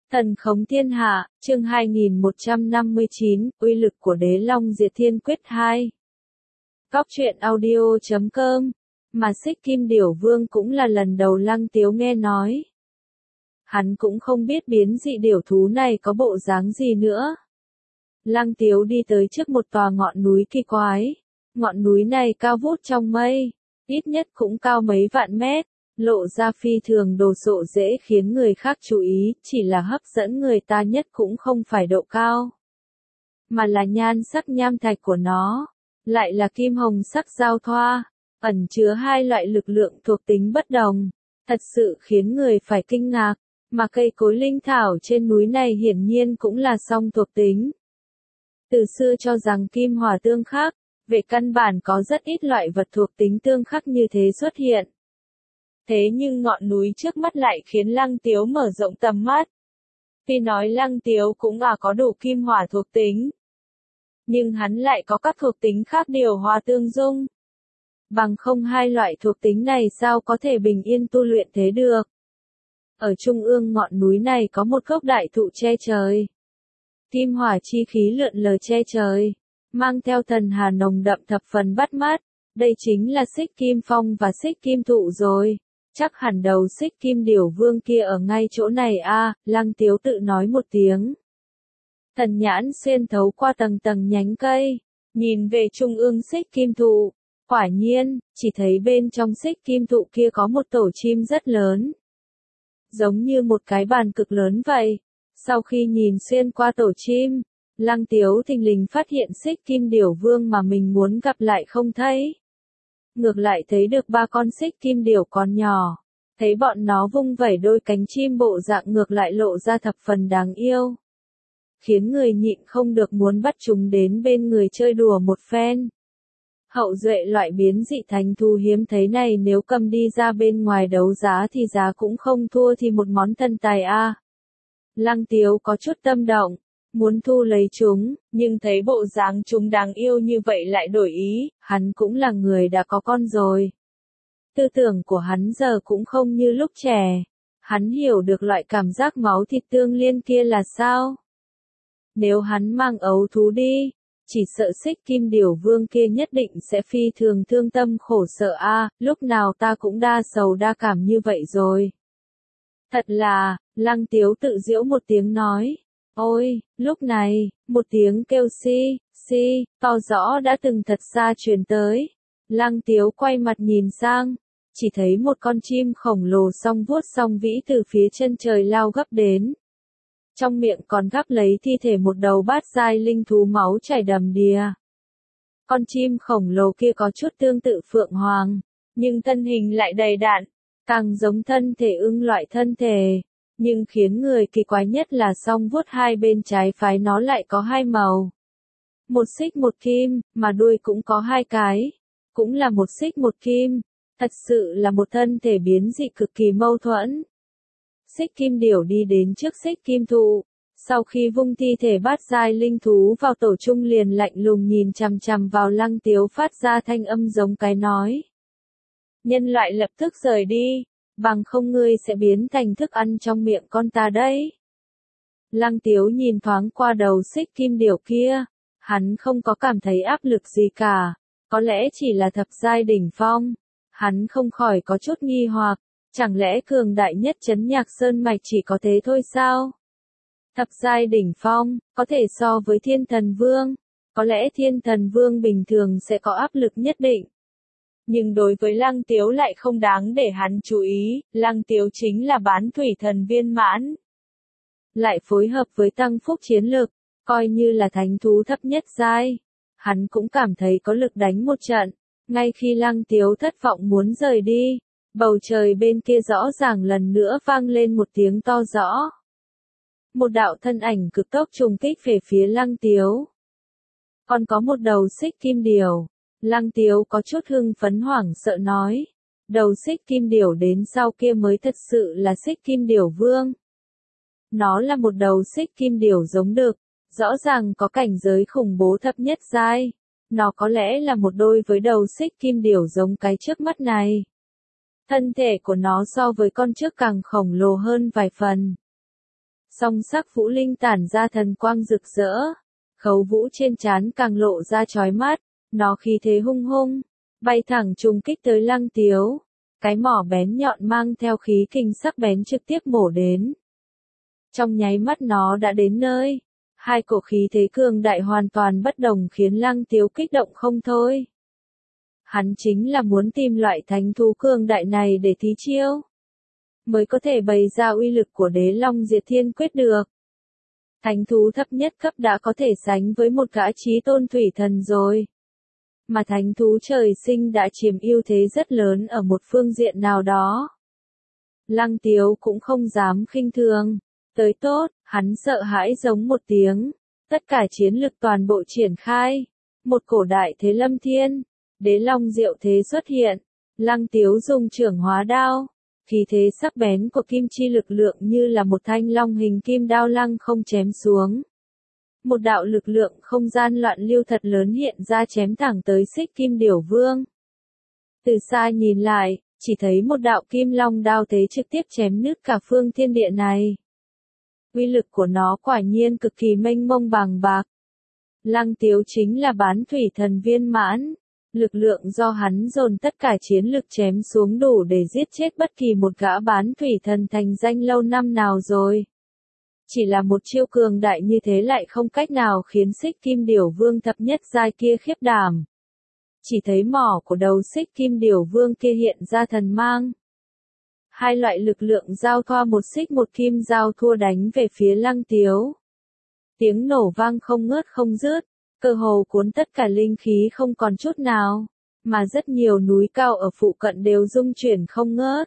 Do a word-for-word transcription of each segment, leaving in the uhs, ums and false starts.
Thần khống thiên hạ, chương hai nghìn một trăm năm mươi chín, uy lực của Đế Long Diệt Thiên Quyết hai. Góc truyện audio chấm com, mà Xích Kim Điểu Vương cũng là lần đầu Lăng Tiếu nghe nói. Hắn cũng không biết biến dị điểu thú này có bộ dáng gì nữa. Lăng Tiếu đi tới trước một tòa ngọn núi kỳ quái. Ngọn núi này cao vút trong mây, ít nhất cũng cao mấy vạn mét. Lộ ra phi thường đồ sộ dễ khiến người khác chú ý, chỉ là hấp dẫn người ta nhất cũng không phải độ cao, mà là nhan sắc nham thạch của nó, lại là kim hồng sắc giao thoa, ẩn chứa hai loại lực lượng thuộc tính bất đồng, thật sự khiến người phải kinh ngạc, mà cây cối linh thảo trên núi này hiển nhiên cũng là song thuộc tính. Từ xưa cho rằng kim hỏa tương khắc, về căn bản có rất ít loại vật thuộc tính tương khắc như thế xuất hiện. Thế nhưng ngọn núi trước mắt lại khiến Lăng Tiếu mở rộng tầm mắt. Tuy nói Lăng Tiếu cũng là có đủ kim hỏa thuộc tính, nhưng hắn lại có các thuộc tính khác điều hòa tương dung. Bằng không hai loại thuộc tính này sao có thể bình yên tu luyện thế được. Ở trung ương ngọn núi này có một gốc đại thụ che trời. Kim hỏa chi khí lượn lờ che trời, mang theo thần hà nồng đậm thập phần bắt mắt. Đây chính là Xích Kim Phong và Xích Kim Thụ rồi. Chắc hẳn đầu Xích Kim Điểu Vương kia ở ngay chỗ này a, à, Lăng Tiếu tự nói một tiếng. Thần nhãn xuyên thấu qua tầng tầng nhánh cây, nhìn về trung ương Xích Kim Thụ, quả nhiên, chỉ thấy bên trong Xích Kim Thụ kia có một tổ chim rất lớn. Giống như một cái bàn cực lớn vậy. Sau khi nhìn xuyên qua tổ chim, Lăng Tiếu thình lình phát hiện Xích Kim Điểu Vương mà mình muốn gặp lại không thấy. Ngược lại thấy được ba con xích kim điểu con nhỏ, thấy bọn nó vung vẩy đôi cánh chim bộ dạng ngược lại lộ ra thập phần đáng yêu, khiến người nhịn không được muốn bắt chúng đến bên người chơi đùa một phen. Hậu duệ loại biến dị thánh thú hiếm thấy này nếu cầm đi ra bên ngoài đấu giá thì giá cũng không thua thì một món thần tài a. À. Lăng Tiếu có chút tâm động, muốn thu lấy chúng, nhưng thấy bộ dáng chúng đáng yêu như vậy lại đổi ý, hắn cũng là người đã có con rồi. Tư tưởng của hắn giờ cũng không như lúc trẻ, hắn hiểu được loại cảm giác máu thịt tương liên kia là sao. Nếu hắn mang ấu thú đi, chỉ sợ Xích Kim Điểu Vương kia nhất định sẽ phi thường thương tâm khổ sở a, à, lúc nào ta cũng đa sầu đa cảm như vậy rồi. Thật là, Lăng Tiếu tự giễu một tiếng nói. Ôi, lúc này, một tiếng kêu si, si, to rõ đã từng thật xa truyền tới. Lăng Tiếu quay mặt nhìn sang, chỉ thấy một con chim khổng lồ song vuốt song vĩ từ phía chân trời lao gấp đến. Trong miệng còn gắp lấy thi thể một đầu bát giai linh thú máu chảy đầm đìa. Con chim khổng lồ kia có chút tương tự phượng hoàng, nhưng thân hình lại đầy đặn, càng giống thân thể ưng loại thân thể. Nhưng khiến người kỳ quái nhất là song vuốt hai bên trái phái nó lại có hai màu. Một xích một kim, mà đuôi cũng có hai cái. Cũng là một xích một kim. Thật sự là một thân thể biến dị cực kỳ mâu thuẫn. Xích Kim Điểu đi đến trước Xích Kim Thụ. Sau khi vung thi thể bát giai linh thú vào tổ trung liền lạnh lùng nhìn chằm chằm vào Lăng Tiếu phát ra thanh âm giống cái nói. Nhân loại lập tức rời đi. Bằng không ngươi sẽ biến thành thức ăn trong miệng con ta đấy. Lăng Tiếu nhìn thoáng qua đầu Xích Kim Điểu kia, hắn không có cảm thấy áp lực gì cả, có lẽ chỉ là thập giai đỉnh phong, hắn không khỏi có chút nghi hoặc, chẳng lẽ cường đại nhất trấn Nhạc Sơn Mạch chỉ có thế thôi sao? Thập giai đỉnh phong, có thể so với Thiên Thần Vương, có lẽ Thiên Thần Vương bình thường sẽ có áp lực nhất định. Nhưng đối với Lăng Tiếu lại không đáng để hắn chú ý, Lăng Tiếu chính là bán thủy thần viên mãn. Lại phối hợp với tăng phúc chiến lực, coi như là thánh thú thấp nhất giai. Hắn cũng cảm thấy có lực đánh một trận, ngay khi Lăng Tiếu thất vọng muốn rời đi, bầu trời bên kia rõ ràng lần nữa vang lên một tiếng to rõ. Một đạo thân ảnh cực tốc trùng kích về phía Lăng Tiếu. Còn có một đầu xích kim điểu. Lăng Tiếu có chút hưng phấn hoảng sợ nói. Đầu Xích Kim Điểu đến sau kia mới thật sự là Xích Kim Điểu Vương. Nó là một đầu Xích Kim Điểu giống đực, rõ ràng có cảnh giới khủng bố thấp nhất giai. Nó có lẽ là một đôi với đầu Xích Kim Điểu giống cái trước mắt này. Thân thể của nó so với con trước càng khổng lồ hơn vài phần. Song sắc Vũ Linh tản ra thần quang rực rỡ, khấu vũ trên trán càng lộ ra chói mắt, nó khí thế hung hung, bay thẳng trùng kích tới Lăng Tiếu. Cái mỏ bén nhọn mang theo khí kình sắc bén trực tiếp mổ đến. Trong nháy mắt nó đã đến nơi, hai cổ khí thế cường đại hoàn toàn bất đồng khiến Lăng Tiếu kích động không thôi. Hắn chính là muốn tìm loại thánh thú cường đại này để thí chiêu, mới có thể bày ra uy lực của Đế Long Diệt Thiên Quyết được. Thánh thú thấp nhất cấp đã có thể sánh với một gã chí tôn thủy thần rồi. Mà thánh thú trời sinh đã chiếm ưu thế rất lớn ở một phương diện nào đó. Lăng Tiếu cũng không dám khinh thường. Tới tốt, hắn sợ hãi giống một tiếng. Tất cả chiến lực toàn bộ triển khai. Một cổ đại thế lâm thiên. Đế long diệu thế xuất hiện. Lăng Tiếu dùng trưởng hóa đao. Khí thế sắc bén của kim chi lực lượng như là một thanh long hình kim đao lăng không chém xuống. Một đạo lực lượng không gian loạn lưu thật lớn hiện ra chém thẳng tới Xích Kim Điểu Vương. Từ xa nhìn lại, chỉ thấy một đạo kim long đao thế trực tiếp chém nứt cả phương thiên địa này. Uy lực của nó quả nhiên cực kỳ mênh mông bàng bạc. Lăng Tiếu chính là bán thủy thần viên mãn. Lực lượng do hắn dồn tất cả chiến lực chém xuống đủ để giết chết bất kỳ một gã bán thủy thần thành danh lâu năm nào rồi. Chỉ là một chiêu cường đại như thế lại không cách nào khiến Xích Kim Điểu Vương thập nhất giai kia khiếp đảm. Chỉ thấy mỏ của đầu Xích Kim Điểu Vương kia hiện ra thần mang. Hai loại lực lượng giao thoa một xích một kim giao thua đánh về phía Lăng Tiếu. Tiếng nổ vang không ngớt không dứt, cơ hồ cuốn tất cả linh khí không còn chút nào, mà rất nhiều núi cao ở phụ cận đều rung chuyển không ngớt.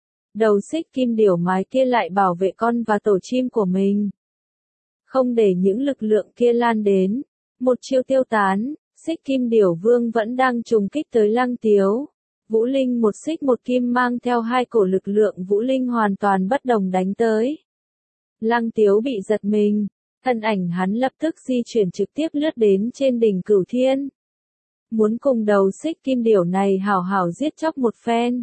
Đầu Xích Kim Điểu mái kia lại bảo vệ con và tổ chim của mình. Không để những lực lượng kia lan đến. Một chiêu tiêu tán, Xích Kim Điểu Vương vẫn đang trùng kích tới Lăng Tiếu. Vũ Linh một xích một kim mang theo hai cổ lực lượng Vũ Linh hoàn toàn bất đồng đánh tới. Lăng Tiếu bị giật mình, thân ảnh hắn lập tức di chuyển trực tiếp lướt đến trên đỉnh Cửu Thiên. Muốn cùng đầu Xích Kim Điểu này hảo hảo giết chóc một phen.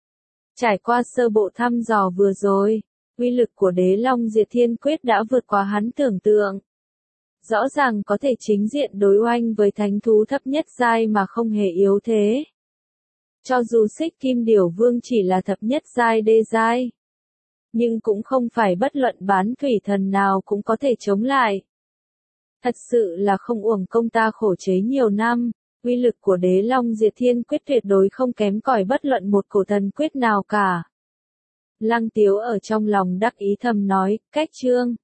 Trải qua sơ bộ thăm dò vừa rồi, uy lực của Đế Long Diệt Thiên Quyết đã vượt quá hắn tưởng tượng. Rõ ràng có thể chính diện đối oanh với thánh thú thấp nhất giai mà không hề yếu thế. Cho dù Xích Kim Điểu Vương chỉ là thập nhất giai đê giai, nhưng cũng không phải bất luận bán thủy thần nào cũng có thể chống lại. Thật sự là không uổng công ta khổ chế nhiều năm. Uy lực của Đế Long Diệt Thiên Quyết tuyệt đối không kém cỏi bất luận một cổ thần quyết nào cả. Lăng Tiếu ở trong lòng đắc ý thầm nói, cách chương.